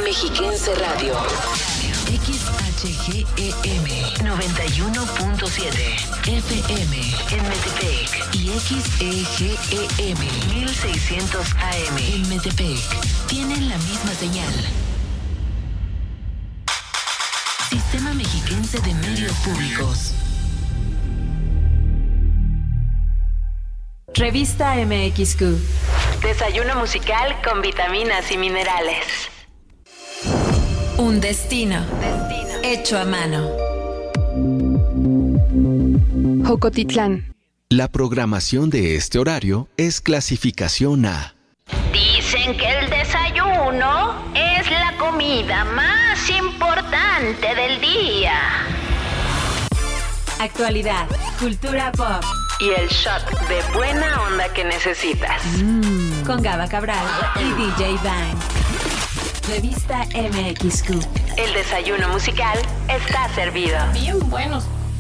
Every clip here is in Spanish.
Mexiquense Radio. XHGEM 91.7 FM en Metepec y XEGEM 1600 AM en Metepec. Tienen la misma señal. Sistema Mexiquense de Medios Públicos. Revista MXQ. Desayuno musical con vitaminas y minerales. Un destino hecho a mano. Jocotitlán. La programación de este horario es clasificación A. Dicen que el desayuno es la comida más importante del día. Actualidad, cultura pop y el shot de buena onda que necesitas. Con Gaba Cabral y DJ Bang. Revista MXQ. El desayuno musical está servido. Bien buenos.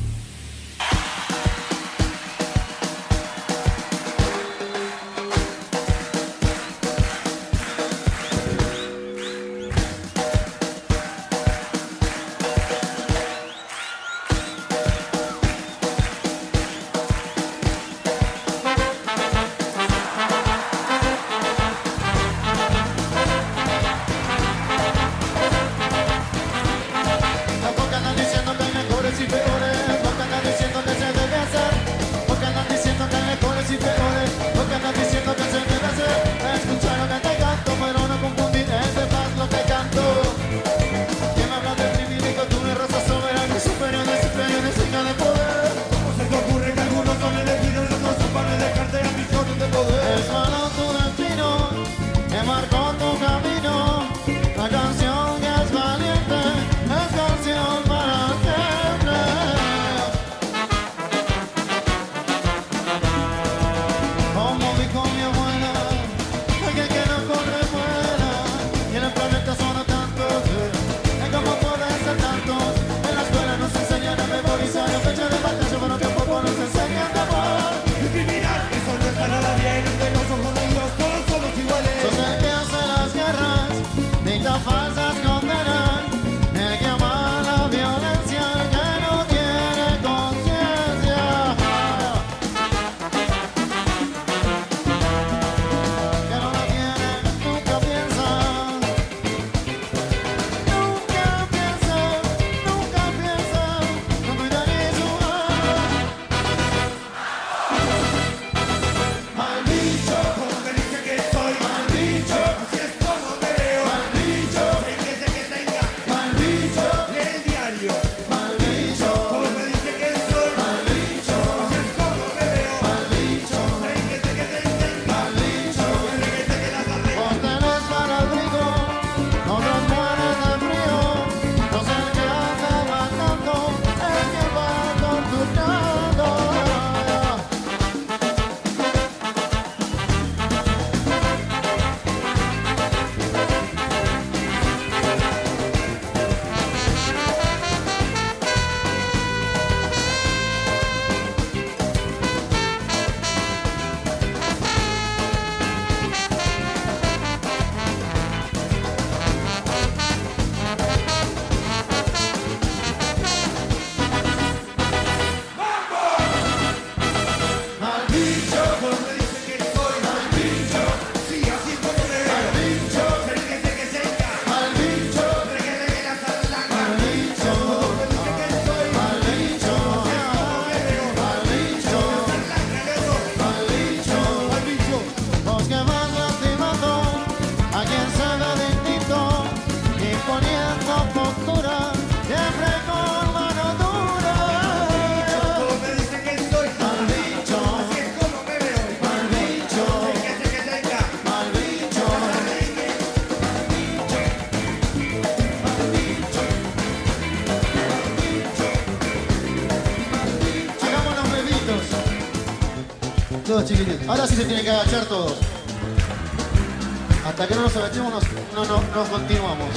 Todos chiquititos. Ahora sí se tienen que agachar todos. Hasta que no nos agachemos no continuamos.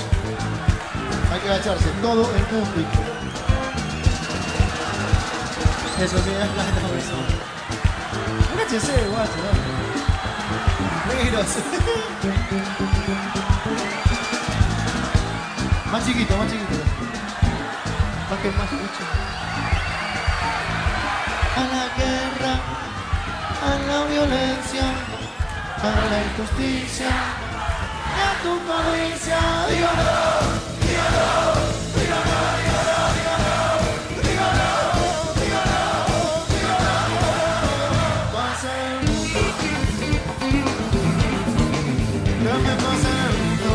Hay que agacharse, todo el público. Eso sí, es la gente favorita. Agáchense, guacho, dale. Negros. chiquito. Más que más escucha. A la guerra, a la violencia, a la injusticia, y a tu provincia. Dígalo, dígalo, dígalo, dígalo, dígalo, dígalo, dígalo, dígalo. Pasa el mundo. ¿Qué me pasa en el mundo?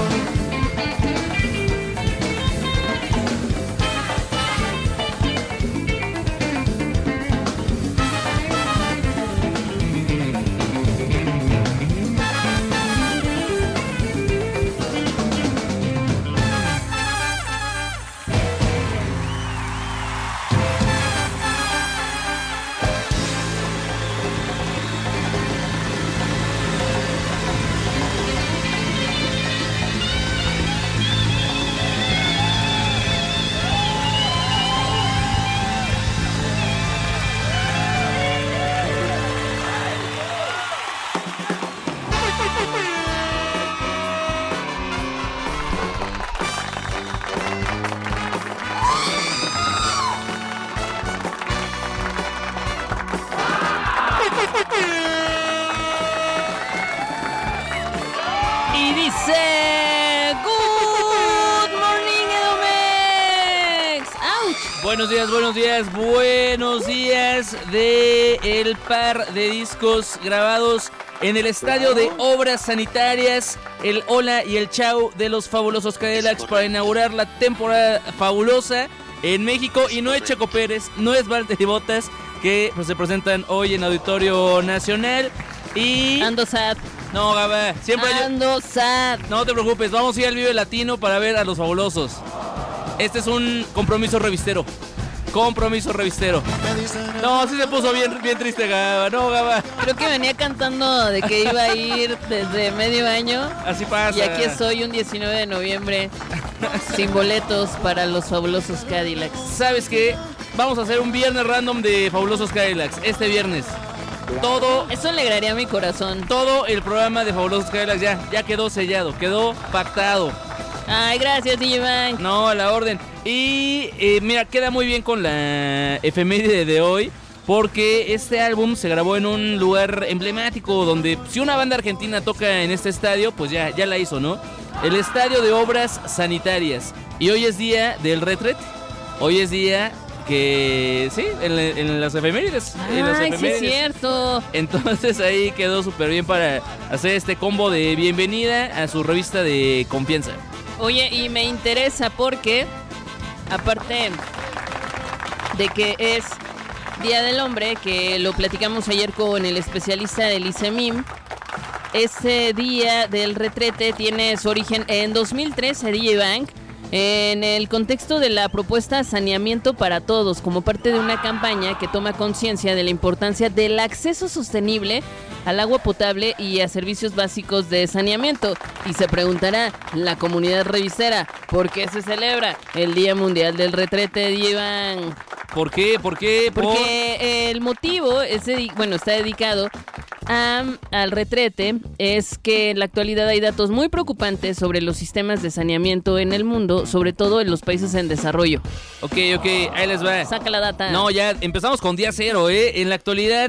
Y dice: Good morning, Edomex. ¡Auch! Buenos días de el par de discos grabados en el estadio de Obras Sanitarias, el hola y el chau de los fabulosos Cadillacs para inaugurar la temporada fabulosa en México. Y no es Checo Pérez, no es Valtteri Bottas, que pues, se presentan hoy en Auditorio Nacional. Y ando sad. No, Gaba, siempre ando sad. No te preocupes, vamos a ir al Vive Latino para ver a los fabulosos. Este es un compromiso revistero. No, sí se puso bien triste, Gaba. No, Gaba. Creo que venía cantando de que iba a ir desde medio año. Así pasa. Y aquí estoy un 19 de noviembre sin boletos para los fabulosos Cadillacs. ¿Sabes qué? Vamos a hacer un viernes random de fabulosos Cadillacs. Este viernes. Todo. Eso alegraría mi corazón. Todo el programa de fabulosos Cadillacs ya quedó sellado, quedó pactado. Ay, gracias, DJ Bank. No, a la orden. Y mira, queda muy bien con la efeméride de hoy, porque este álbum se grabó en un lugar emblemático donde si una banda argentina toca en este estadio, pues ya la hizo, ¿no? El Estadio de Obras Sanitarias. Y hoy es día del retret. Hoy es día que sí, en las efemérides. Ay, sí es cierto. Entonces ahí quedó súper bien para hacer este combo de bienvenida a su revista de confianza. Oye, y me interesa porque, aparte de que es Día del Hombre, que lo platicamos ayer con el especialista del ICEMIM, este Día del Retrete tiene su origen en 2013, DJ Bank, en el contexto de la propuesta Saneamiento para Todos, como parte de una campaña que toma conciencia de la importancia del acceso sostenible al agua potable y a servicios básicos de saneamiento. Y se preguntará la comunidad revistera, ¿por qué se celebra el Día Mundial del Retrete, Iván? ¿Por qué? Porque el motivo está dedicado al retrete. Es que en la actualidad hay datos muy preocupantes sobre los sistemas de saneamiento en el mundo, sobre todo en los países en desarrollo. Ok, ahí les va. Saca la data. No, ya empezamos con día cero, En la actualidad,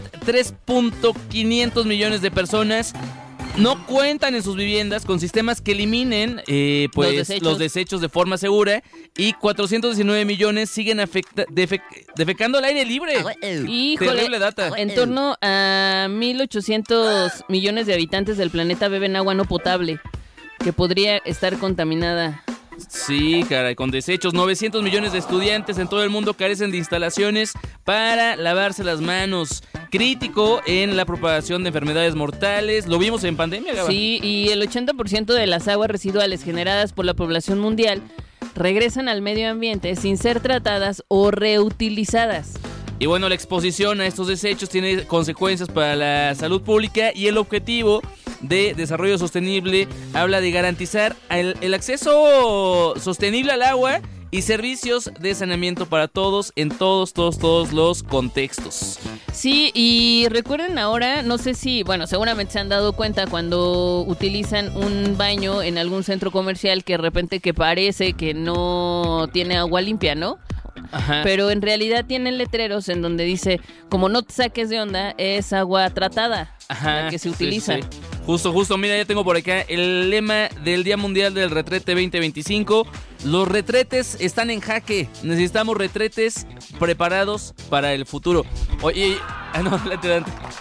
3.500 millones de personas no cuentan en sus viviendas con sistemas que eliminen los desechos de forma segura, y 419 millones siguen defecando al aire libre. Híjole, terrible data. En torno a 1.800 millones de habitantes del planeta beben agua no potable, que podría estar contaminada. Sí, caray, con desechos. 900 millones de estudiantes en todo el mundo carecen de instalaciones para lavarse las manos. Crítico en la propagación de enfermedades mortales. Lo vimos en pandemia, Gaba. Sí, y el 80% de las aguas residuales generadas por la población mundial regresan al medio ambiente sin ser tratadas o reutilizadas. Y bueno, la exposición a estos desechos tiene consecuencias para la salud pública, y el objetivo de desarrollo sostenible habla de garantizar el acceso sostenible al agua y servicios de saneamiento para todos en todos los contextos. Sí, y recuerden ahora, no sé si, bueno, seguramente se han dado cuenta cuando utilizan un baño en algún centro comercial que de repente que parece que no tiene agua limpia, ¿no? Ajá. Pero en realidad tienen letreros en donde dice, como no te saques de onda, es agua tratada la que se utiliza. Sí. Justo, mira, ya tengo por acá el lema del Día Mundial del Retrete 2025. Los retretes están en jaque. Necesitamos retretes preparados para el futuro. Oye, no, adelante.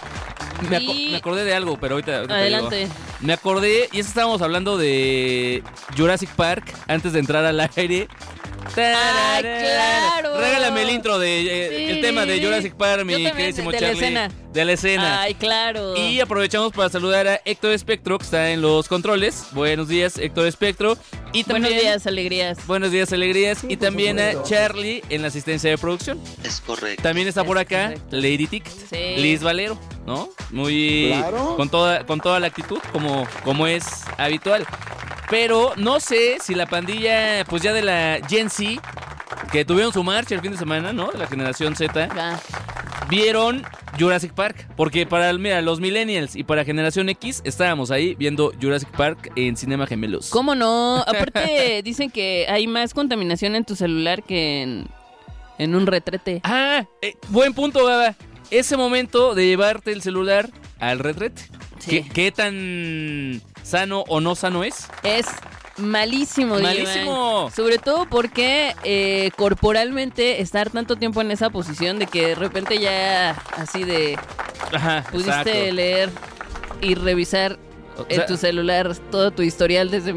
Me acordé de algo, pero ahorita adelante. te digo. Me acordé, y eso estábamos hablando de Jurassic Park antes de entrar al aire. ¡Ay, claro! Regálame el intro de Sí. el tema de Jurassic Park, mi Yo también, queridísimo de la Charlie. escena. De la escena. ¡Ay, claro! Y aprovechamos para saludar a Héctor Espectro, que está en los controles. Buenos días, Héctor Espectro. Y también, Buenos días, alegrías. Buenos días, alegrías. Y también a Charlie en la asistencia de producción. Es correcto. También está por Es acá correcto. Lady Ticket, Sí. Liz Valero, ¿no? Muy Claro. con toda la actitud, como es habitual. Pero no sé si la pandilla, pues ya de la Gen Z, que tuvieron su marcha el fin de semana, ¿no? De la generación Z, Va. vieron Jurassic Park. Porque para los millennials y para generación X estábamos ahí viendo Jurassic Park en Cinema Gemelos. ¿Cómo no? Aparte dicen que hay más contaminación en tu celular que en un retrete. Ah, buen punto, Baba. Ese momento de llevarte el celular al retrete. Sí. ¿Qué tan sano o no sano es? Es malísimo, Malísimo. Iván. Sobre todo porque corporalmente estar tanto tiempo en esa posición de que de repente ya así de Ajá, pudiste exacto. leer y revisar O en sea, tu celular todo tu historial desde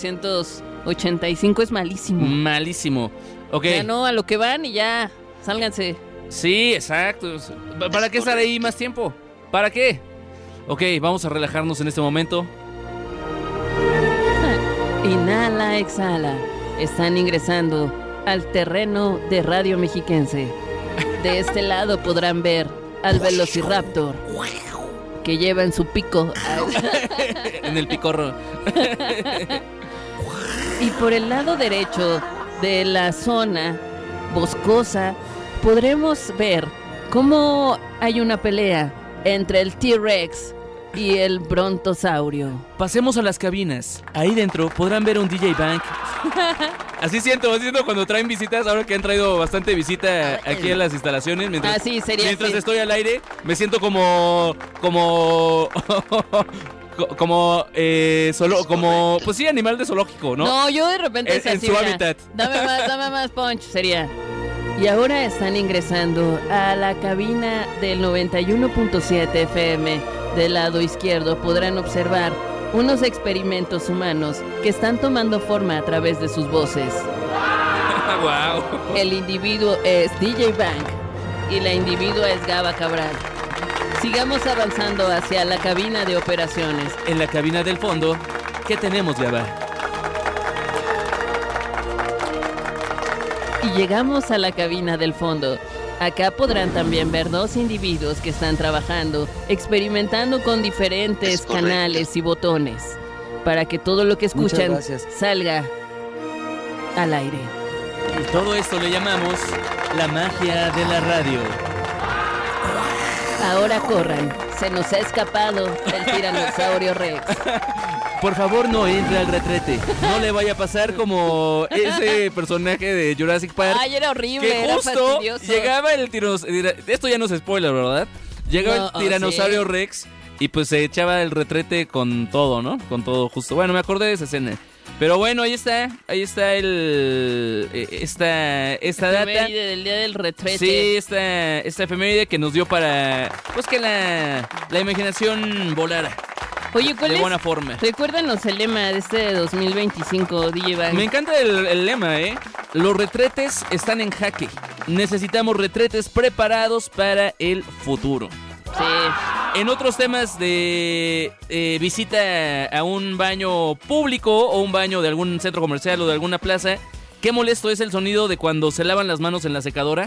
1985 es malísimo. malísimo. Ok. Ya no, a lo que van y ya, sálganse. Sí, exacto. ¿Para qué estar ahí más tiempo? ¿Para qué? Ok, vamos a relajarnos en este momento. Inhala, exhala. Están ingresando al terreno de Radio Mexiquense. De este lado podrán ver al Velociraptor que lleva en su pico. En el picorro. Y por el lado derecho de la zona boscosa podremos ver cómo hay una pelea entre el T-Rex y el brontosaurio. Pasemos a las cabinas. Ahí dentro podrán ver un DJ Bank. Así siento cuando traen visitas. Ahora que han traído bastante visita aquí a las instalaciones. Mientras, Sí, sería mientras así. estoy al aire, me siento como pues sí, animal de zoológico, ¿no? No, yo de repente es En así, su mira, hábitat. Dame más punch, sería. Y ahora están ingresando a la cabina del 91.7 FM. Del lado izquierdo podrán observar unos experimentos humanos que están tomando forma a través de sus voces. Wow. El individuo es DJ Bank y la individua es Gaba Cabral. Sigamos avanzando hacia la cabina de operaciones. En la cabina del fondo, ¿qué tenemos, Gaba? Y llegamos a la cabina del fondo. Acá podrán también ver dos individuos que están trabajando, experimentando con diferentes Es correcto. canales y botones, para que todo lo que escuchan gracias. salga al aire. Y todo esto le llamamos la magia de la radio. Ahora corran, se nos ha escapado el tiranosaurio Rex. Por favor, no entre al retrete. No le vaya a pasar como ese personaje de Jurassic Park. Ay, era horrible, Que era justo fastidioso. llegaba el tiranosaurio. Esto ya no es spoiler, ¿verdad? Llegaba No, el tiranosaurio sí. Rex y pues se echaba el retrete con todo, ¿no? Con todo justo. Bueno, me acordé de esa escena. Pero bueno, ahí está esta data. Efeméride del día del retrete. Sí, esta efeméride que nos dio para pues que la imaginación volara Oye, ¿cuál de es? buena forma. Recuérdanos el lema de este 2025, DJ Bang. Me encanta el lema, ¿eh? Los retretes están en jaque. Necesitamos retretes preparados para el futuro. Sí. En otros temas de visita a un baño público o un baño de algún centro comercial o de alguna plaza, qué molesto es el sonido de cuando se lavan las manos en la secadora.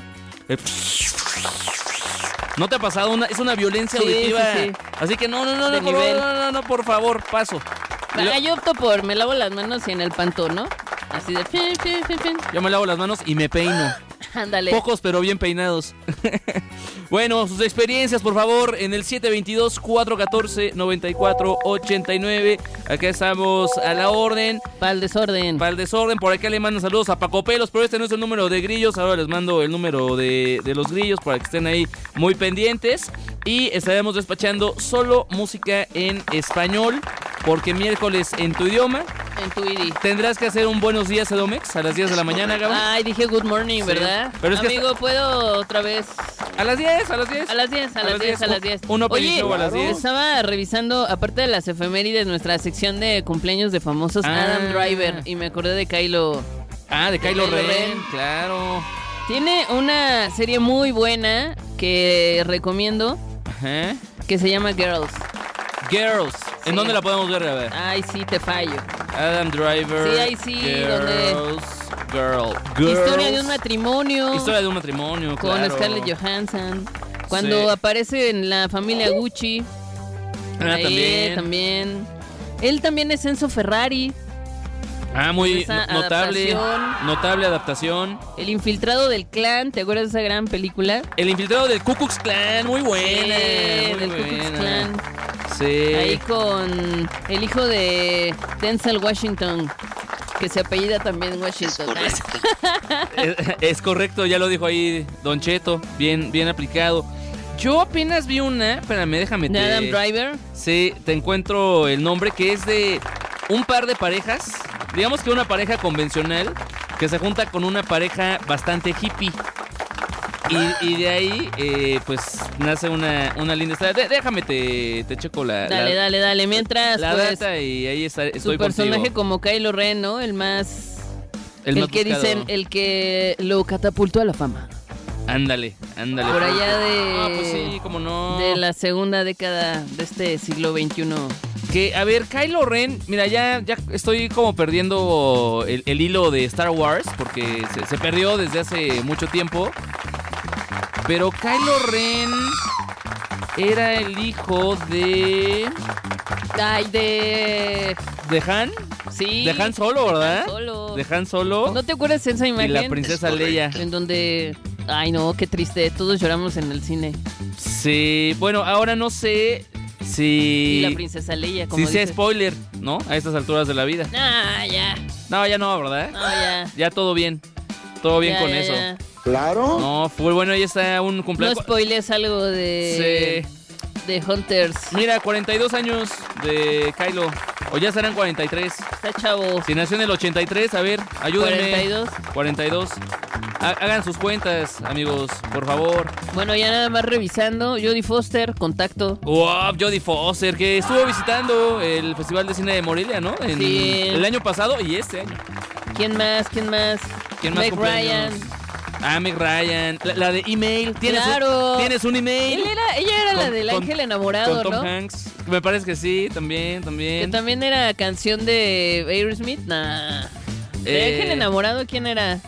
¿No te ha pasado? Es una violencia Sí, auditiva. sí. Así que no, De nivel. por favor, paso. Yo opto por me lavo las manos y en el pantón, ¿no? Así de fin. Yo me lavo las manos y me peino. Ándale. Pocos pero bien peinados. Bueno, sus experiencias, por favor, en el 722-414-9489. Acá estamos a la orden. Para el desorden. Por acá le mandan saludos a Paco Pelos, pero este no es el número de grillos. Ahora les mando el número de los grillos para que estén ahí muy pendientes. Y estaremos despachando solo música en español, porque miércoles en tu idioma. En tu ID. Tendrás que hacer un buenos días, Edomex, a las 10 de la mañana, Gabo. Ay, dije good morning, Sí. ¿verdad? Pero es que amigo, ¿puedo otra vez? A las 10. A las 10. Un opening Oye, show a las 10. estaba revisando, aparte de las efemérides, nuestra sección de cumpleaños de famosos, Adam Driver, y me acordé de Kylo. De Kylo Ren, Ren. claro. Tiene una serie muy buena que recomiendo, Ajá. que se llama Girls. Girls. ¿En Sí. dónde la podemos ver? A ver. Ay, sí, te fallo. Adam Driver. Sí, ahí sí, Girls. Girls. Historia de un matrimonio. Historia de un matrimonio, con claro. Scarlett Johansson. Cuando Sí. aparece en la familia Gucci. Ahí también. Él también es Enzo Ferrari. Muy Esa notable. adaptación. Notable adaptación. El infiltrado del clan. ¿Te acuerdas de esa gran película? El infiltrado del Ku Klux Klan. Muy buena. Sí, muy del Ku Klux buena. Klan. Sí. Ahí con el hijo de Denzel Washington, que se apellida también Washington. Es correcto, ya lo dijo ahí Don Cheto. Bien aplicado. Yo apenas vi una. Espérame, déjame. ¿De Adam Driver? Sí, te encuentro el nombre, que es de un par de parejas. Digamos que una pareja convencional que se junta con una pareja bastante hippie. Y de ahí, pues, nace una linda historia. Déjame, te checo la... Dale. Mientras, la pues, data y ahí estoy su personaje contigo. como Kylo Ren, ¿no? El más El más que buscado. dicen, el que lo catapultó a la fama. Ándale. Por allá de... pues sí, cómo no. De la segunda década de este siglo XXI. Que, a ver, Kylo Ren, mira, ya estoy como perdiendo el hilo de Star Wars, porque se perdió desde hace mucho tiempo. Pero Kylo Ren era el hijo de... Ay, de Han. Sí. De Han Solo, ¿verdad? Han Solo. De Han Solo. ¿No te acuerdas de esa imagen? Y la princesa Leia. En donde... Ay, no, qué triste. Todos lloramos en el cine. Sí, bueno, ahora no sé si... Y la princesa Leia, como si sea dices. spoiler, ¿no? A estas alturas de la vida. Ah, ya. No, ya no, ¿verdad? No, ya. Ya todo bien. Todo bien Ya, con ya, eso. ya. Claro. No, fue bueno, ya está un No cumpleaños. spoiles algo de... Sí. De Hunters. Mira, 42 años de Kylo. O ya serán 43. Está chavo. Si nació en el 83, a ver, ayúdenme. 42. Hagan sus cuentas, amigos, por favor. Bueno, ya nada más revisando. Jodie Foster, Contacto. Wow, Jodie Foster, que estuvo visitando el Festival de Cine de Morelia, ¿no? Sí. El año pasado y este año. ¿Quién más? ¿Quién más Meg cumpleaños? Ryan. Meg Ryan. La de email. Claro. ¿Tienes un email? Ella era la Con- del con- ángel enamorado, Con Tom ¿no? Hanks. Me parece que sí, también. Que también era canción de Aerosmith. Nah. ¿De ángel enamorado quién era?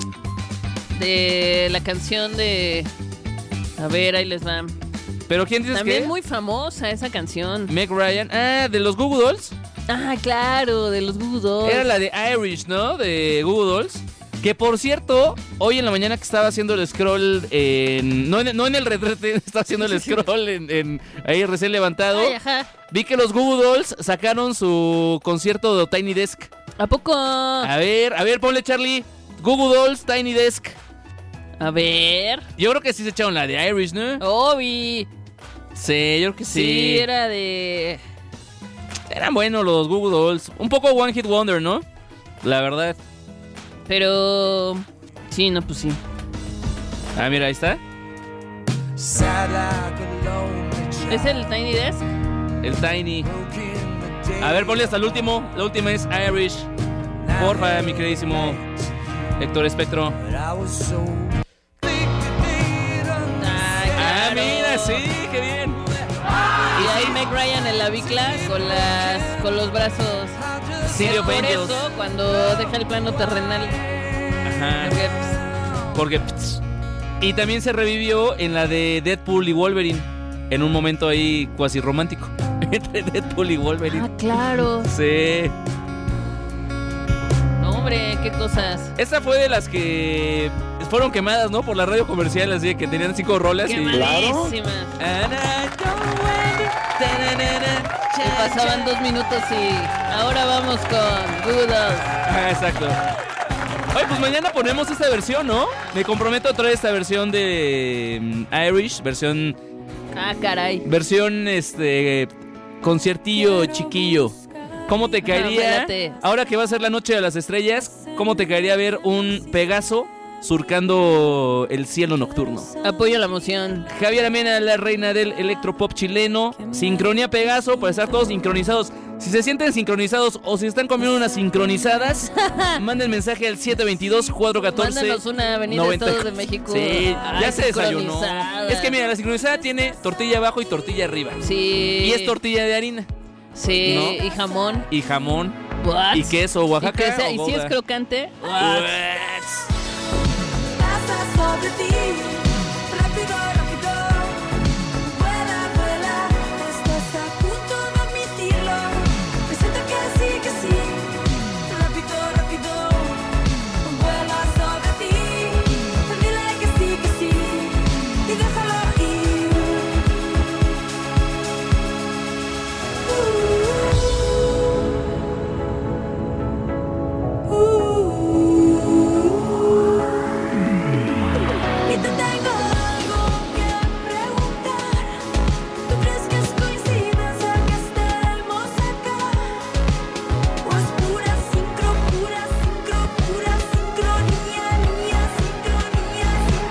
De la canción de... A ver, ahí les va. ¿Pero quién dices También que? muy famosa esa canción. Meg Ryan. Ah, de los Google Dolls. Ah, claro, de los Google Dolls. Era la de Irish, ¿no? De Google Dolls. Que por cierto, hoy en la mañana que estaba haciendo el scroll no en el retrete, estaba haciendo el scroll en ahí recién levantado. Ay, ajá. Vi que los Google Dolls sacaron su concierto de Tiny Desk. ¿A poco? A ver, ponle, Charlie. Google Dolls, Tiny Desk. A ver. Yo creo que sí se echaron la de Irish, ¿no? Obi. Sí, yo creo que sí. Sí, era de... Eran buenos los Google Dolls. Un poco One Hit Wonder, ¿no? La verdad. Pero... Sí, no, pues sí. Ah, mira, ahí está. ¿Es el Tiny Desk? El Tiny. A ver, ponle hasta el último. La última es Irish. Porfa, mi queridísimo Héctor Espectro. Ah, mira, sí, qué bien. Y ahí Meg Ryan en la bicla con los brazos. City of Por Angels. eso, cuando deja el plano terrenal. Ajá. Porque, Porque... Y también se revivió en la de Deadpool y Wolverine. En un momento ahí cuasi romántico. Entre Deadpool y Wolverine. Ah, claro. Sí. No, hombre, qué cosas. Esta fue de las que fueron quemadas, ¿no? Por la radio comercial, así que tenían 5 rolas. Quemadísimas. Y pasaban 2 minutos y ahora vamos con Goodles. Exacto. Oye, pues mañana ponemos esta versión, ¿no? Me comprometo a traer esta versión de Irish, versión... Ah, caray. Versión, conciertillo chiquillo. ¿Cómo te caería, ahora que va a ser la noche de las estrellas, cómo te caería ver un Pegaso surcando el cielo nocturno? Apoyo la moción. Javier Amena, la reina del electropop chileno. Sincronía Pegaso, para estar todos sincronizados. Si se sienten sincronizados o si están comiendo unas sincronizadas, manden mensaje al 722-414. Mándanos una Avenida Estado de México. Sí, ay, ya se desayunó. Es que mira, la sincronizada tiene tortilla abajo y tortilla arriba. Sí. Y es tortilla de harina. Sí, ¿no? Y jamón. Y jamón. What? Y queso Oaxaca. Y si es crocante. What? Pasa sobre ti, rápido, rápido, vuela, vuela, estás a punto de admitirlo, me siento que sí, rápido, rápido, vuela sobre ti, dile que sí, y déjalo ir. Y te tengo algo que preguntar. ¿Tú crees que es coincidencia que estemos acá? ¿O es pura sincronía, niña, sincronía,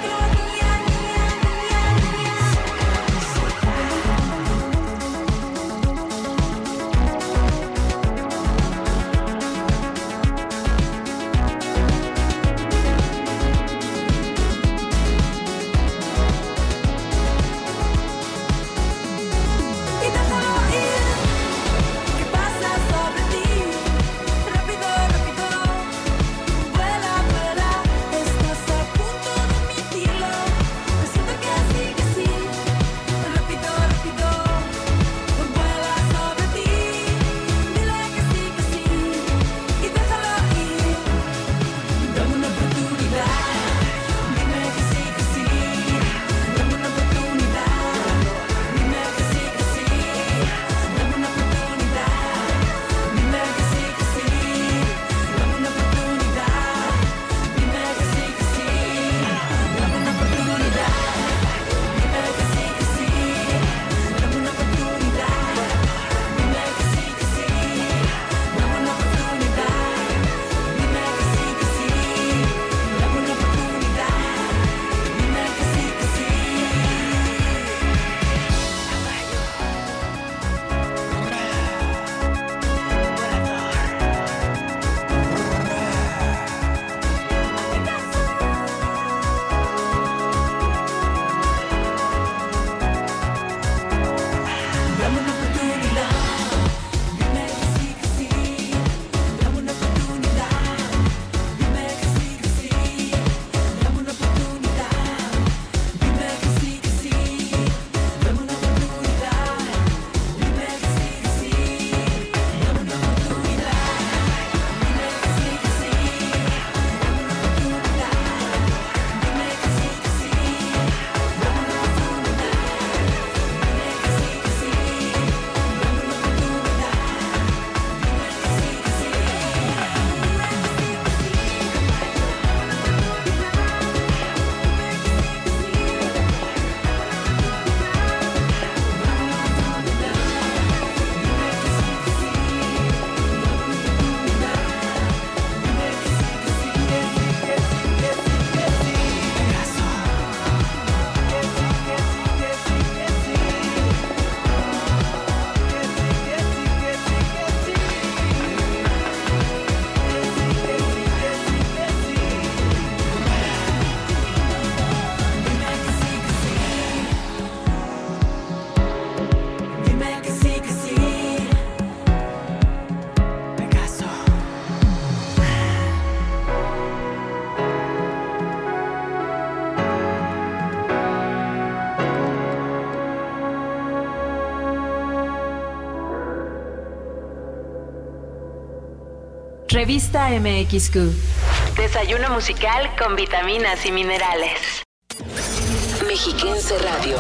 y déjalo ir, que pasa sobre ti, rápido, rápido, vuela, vuela, estás a punto de admitirlo, me siento que sí, rápido, rápido, vuela sobre ti, dile que sí, y déjalo ir, dame una oportunidad, dime que sí, dame una oportunidad. Dime que sí, dame una oportunidad. Dime que sí, dame una oportunidad. Dime que sí, dame una oportunidad. Dime que sí, dame una oportunidad. Dime que sí, dame una oportunidad. Dime que sí, dame una oportunidad. Dime que sí. Dame una oportunidad, dime que sí, dame una oportunidad, dime que sí, dame una oportunidad, dime que sí, dame una oportunidad, dime que sí, dame una oportunidad, dime que sí, dame una oportunidad, dime que sí, dime que sí, Pegaso. Revista MXQ. Desayuno musical con vitaminas y minerales. Mexiquense Radio.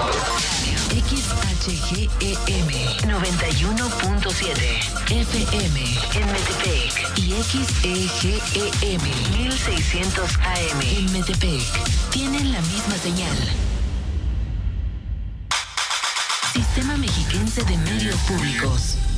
XHGEM 91.7 FM en Metepec y XEGEM 1600 AM en Metepec. Tienen la misma señal. Sistema Mexiquense de Medios Públicos.